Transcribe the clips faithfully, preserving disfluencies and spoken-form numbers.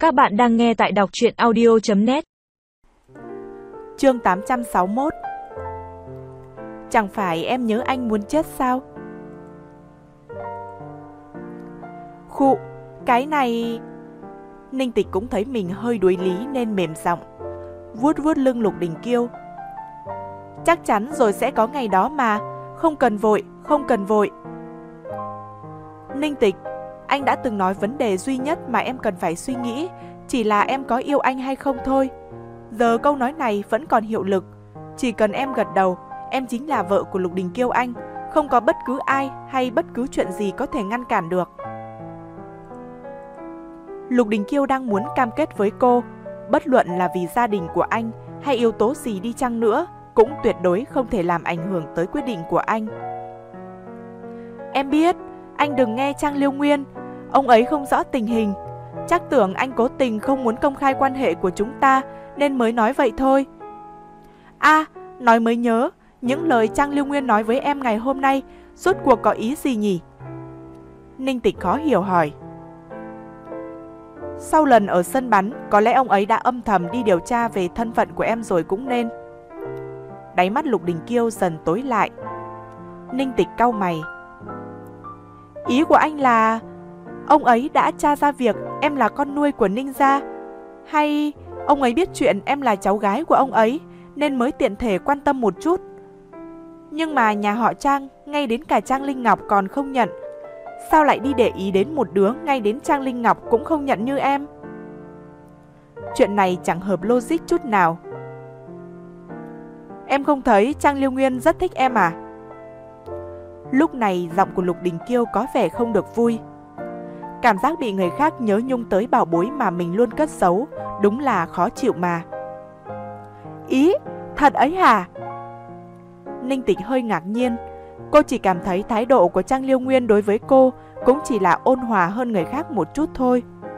Các bạn đang nghe tại đọc truyện audio chấm net. Chương tám trăm sáu mươi mốt. Chẳng phải em nhớ anh muốn chết sao? Khụ, cái này... Ninh Tịch cũng thấy mình hơi đuối lý nên mềm giọng, vuốt vuốt lưng Lục Đình Kiêu. Chắc chắn rồi sẽ có ngày đó mà, không cần vội, không cần vội. Ninh Tịch, anh đã từng nói vấn đề duy nhất mà em cần phải suy nghĩ chỉ là em có yêu anh hay không thôi. Giờ câu nói này vẫn còn hiệu lực. Chỉ cần em gật đầu, em chính là vợ của Lục Đình Kiêu anh. Không có bất cứ ai hay bất cứ chuyện gì có thể ngăn cản được. Lục Đình Kiêu đang muốn cam kết với cô, bất luận là vì gia đình của anh hay yếu tố gì đi chăng nữa, cũng tuyệt đối không thể làm ảnh hưởng tới quyết định của anh. Em biết, anh đừng nghe Trang Liêu Nguyên. Ông ấy không rõ tình hình. Chắc tưởng anh cố tình không muốn công khai quan hệ của chúng ta nên mới nói vậy thôi. À, nói mới nhớ, những lời Trang Liêu Nguyên nói với em ngày hôm nay rốt cuộc có ý gì nhỉ? Ninh Tịch khó hiểu hỏi. Sau lần ở sân bắn, có lẽ ông ấy đã âm thầm đi điều tra về thân phận của em rồi cũng nên. Đáy mắt Lục Đình Kiêu dần tối lại. Ninh Tịch cau mày. Ý của anh là ông ấy đã tra ra việc em là con nuôi của Ninh gia, hay ông ấy biết chuyện em là cháu gái của ông ấy nên mới tiện thể quan tâm một chút. Nhưng mà nhà họ Trang, ngay đến cả Trang Linh Ngọc còn không nhận. Sao lại đi để ý đến một đứa ngay đến Trang Linh Ngọc cũng không nhận như em? Chuyện này chẳng hợp logic chút nào. Em không thấy Trang Liêu Nguyên rất thích em à? Lúc này giọng của Lục Đình Kiêu có vẻ không được vui. Cảm giác bị người khác nhớ nhung tới bảo bối mà mình luôn cất giấu, đúng là khó chịu mà. Ý, thật ấy hả? Ninh Tịch hơi ngạc nhiên. Cô chỉ cảm thấy thái độ của Trang Liêu Nguyên đối với cô cũng chỉ là ôn hòa hơn người khác một chút thôi.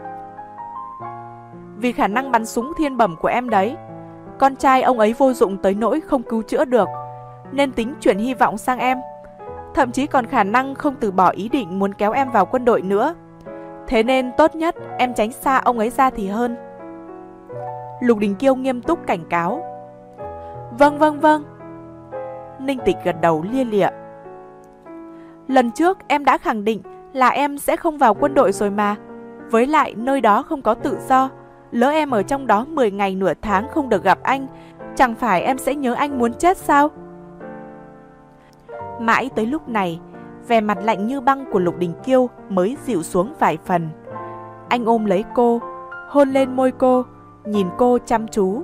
Vì khả năng bắn súng thiên bẩm của em đấy. Con trai ông ấy vô dụng tới nỗi không cứu chữa được, nên tính chuyển hy vọng sang em. Thậm chí còn khả năng không từ bỏ ý định muốn kéo em vào quân đội nữa. Thế nên tốt nhất em tránh xa ông ấy ra thì hơn. Lục Đình Kiêu nghiêm túc cảnh cáo. Vâng vâng vâng. Ninh Tịch gật đầu lia lịa. Lần trước em đã khẳng định là em sẽ không vào quân đội rồi mà. Với lại nơi đó không có tự do. Lỡ em ở trong đó mười ngày nửa tháng không được gặp anh, chẳng phải em sẽ nhớ anh muốn chết sao? Mãi tới lúc này, vẻ mặt lạnh như băng của Lục Đình Kiêu mới dịu xuống vài phần. Anh ôm lấy cô, hôn lên môi cô, nhìn cô chăm chú.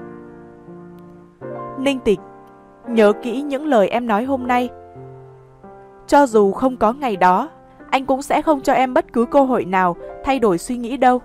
Ninh Tịch, nhớ kỹ những lời em nói hôm nay. Cho dù không có ngày đó, anh cũng sẽ không cho em bất cứ cơ hội nào thay đổi suy nghĩ đâu.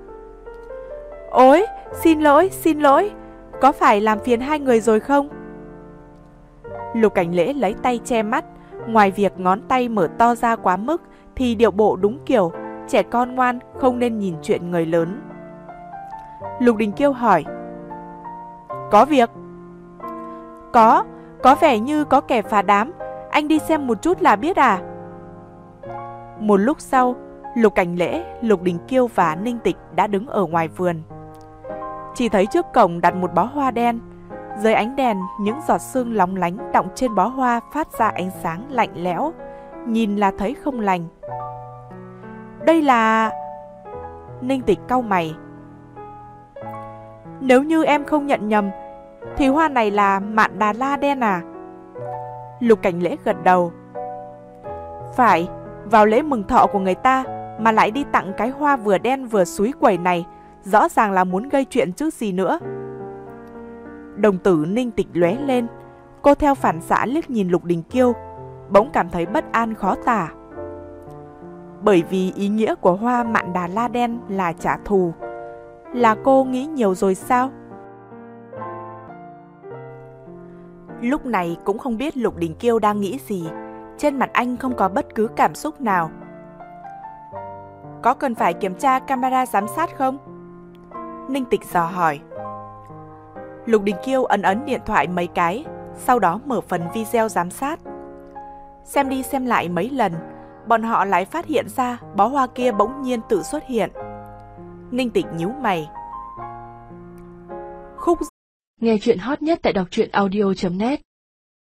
Ôi, xin lỗi, xin lỗi. Có phải làm phiền hai người rồi không? Lục Cảnh Lễ lấy tay che mắt. Ngoài việc ngón tay mở to ra quá mức thì điệu bộ đúng kiểu trẻ con ngoan không nên nhìn chuyện người lớn. Lục Đình Kiêu hỏi. Có việc? Có, có vẻ như có kẻ phá đám. Anh đi xem một chút là biết à? Một lúc sau, Lục Cảnh Lễ, Lục Đình Kiêu và Ninh Tịch đã đứng ở ngoài vườn. Chỉ thấy trước cổng đặt một bó hoa đen. Dưới ánh đèn, những giọt sương lóng lánh đọng trên bó hoa phát ra ánh sáng lạnh lẽo. Nhìn là thấy không lành. Đây là... Ninh Tịch cau mày. Nếu như em không nhận nhầm, thì hoa này là Mạn Đà La đen à? Lục Cảnh Lễ gật đầu. Phải, vào lễ mừng thọ của người ta mà lại đi tặng cái hoa vừa đen vừa xúi quẩy này, rõ ràng là muốn gây chuyện chứ gì nữa. Đồng tử Ninh Tịch lóe lên. Cô theo phản xạ liếc nhìn Lục Đình Kiêu, bỗng cảm thấy bất an khó tả. Bởi vì ý nghĩa của hoa Mạn Đà La đen là trả thù. Là cô nghĩ nhiều rồi sao? Lúc này cũng không biết Lục Đình Kiêu đang nghĩ gì. Trên mặt anh không có bất cứ cảm xúc nào. Có cần phải kiểm tra camera giám sát không? Ninh Tịch dò hỏi. Lục Đình Kiêu ấn ấn điện thoại mấy cái, sau đó mở phần video giám sát. Xem đi xem lại mấy lần, bọn họ lại phát hiện ra bó hoa kia bỗng nhiên tự xuất hiện. Ninh Tịch nhíu mày. Khúc Nghe chuyện hot nhất tại đọc truyện audio chấm net.